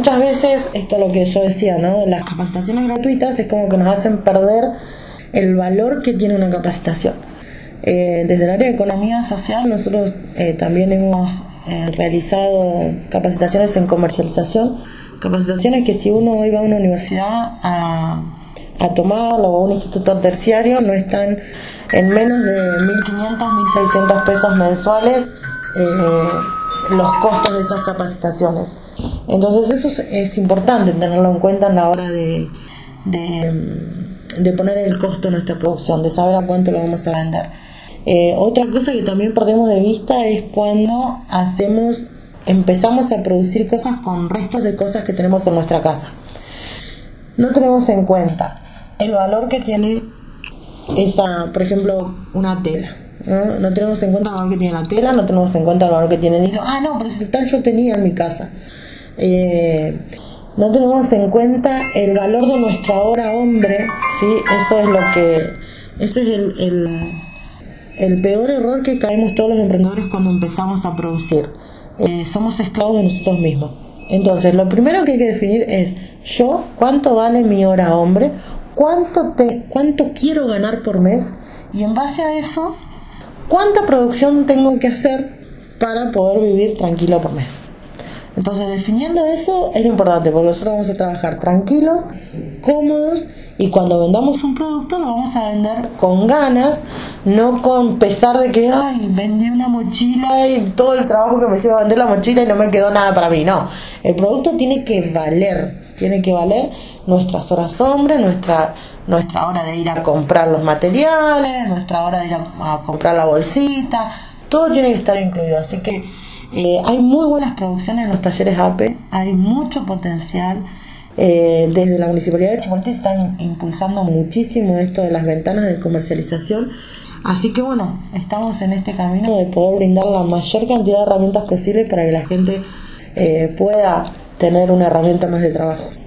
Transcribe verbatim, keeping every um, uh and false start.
muchas veces, esto es lo que yo decía, ¿no? Las capacitaciones gratuitas es como que nos hacen perder el valor que tiene una capacitación. Eh, desde el área de economía social nosotros eh, también hemos eh, realizado capacitaciones en comercialización, capacitaciones que si uno iba a una universidad a, a tomarlo o a un instituto terciario no están en menos de mil quinientos, mil seiscientos pesos mensuales eh, los costos de esas capacitaciones. Entonces eso es, es importante tenerlo en cuenta a la hora de, de, de poner el costo de nuestra producción, de saber a cuánto lo vamos a vender. Eh, otra cosa que también perdemos de vista es cuando hacemos, empezamos a producir cosas con restos de cosas que tenemos en nuestra casa. No tenemos en cuenta el valor que tiene esa, por ejemplo, una tela. ¿no? no tenemos en cuenta el valor que tiene la tela, no tenemos en cuenta el valor que tiene el hilo. Ah, no, pero si tal yo tenía en mi casa. Eh, no tenemos en cuenta el valor de nuestra hora hombre, ¿sí? Eso es lo que, ese es el, el, el peor error que caemos todos los emprendedores cuando empezamos a producir. Eh, somos esclavos de nosotros mismos. Entonces, lo primero que hay que definir es yo, cuánto vale mi hora hombre, cuánto te, cuánto quiero ganar por mes, y en base a eso, cuánta producción tengo que hacer para poder vivir tranquilo por mes. Entonces, definiendo eso es lo importante, porque nosotros vamos a trabajar tranquilos, cómodos, y cuando vendamos un producto lo vamos a vender con ganas, no con pesar de que, ay, vendí una mochila y todo el trabajo que me lleva a vender la mochila y no me quedó nada para mí. No, el producto tiene que valer, tiene que valer nuestras horas hombre, nuestra, nuestra hora de ir a comprar los materiales, nuestra hora de ir a, a comprar la bolsita, todo tiene que estar incluido, así que Eh, hay muy buenas producciones en los talleres A P E, hay mucho potencial. Eh, desde la Municipalidad de Chipoleti están impulsando muchísimo esto de las ventanas de comercialización, así que bueno, estamos en este camino de poder brindar la mayor cantidad de herramientas posibles para que la gente eh, pueda tener una herramienta más de trabajo.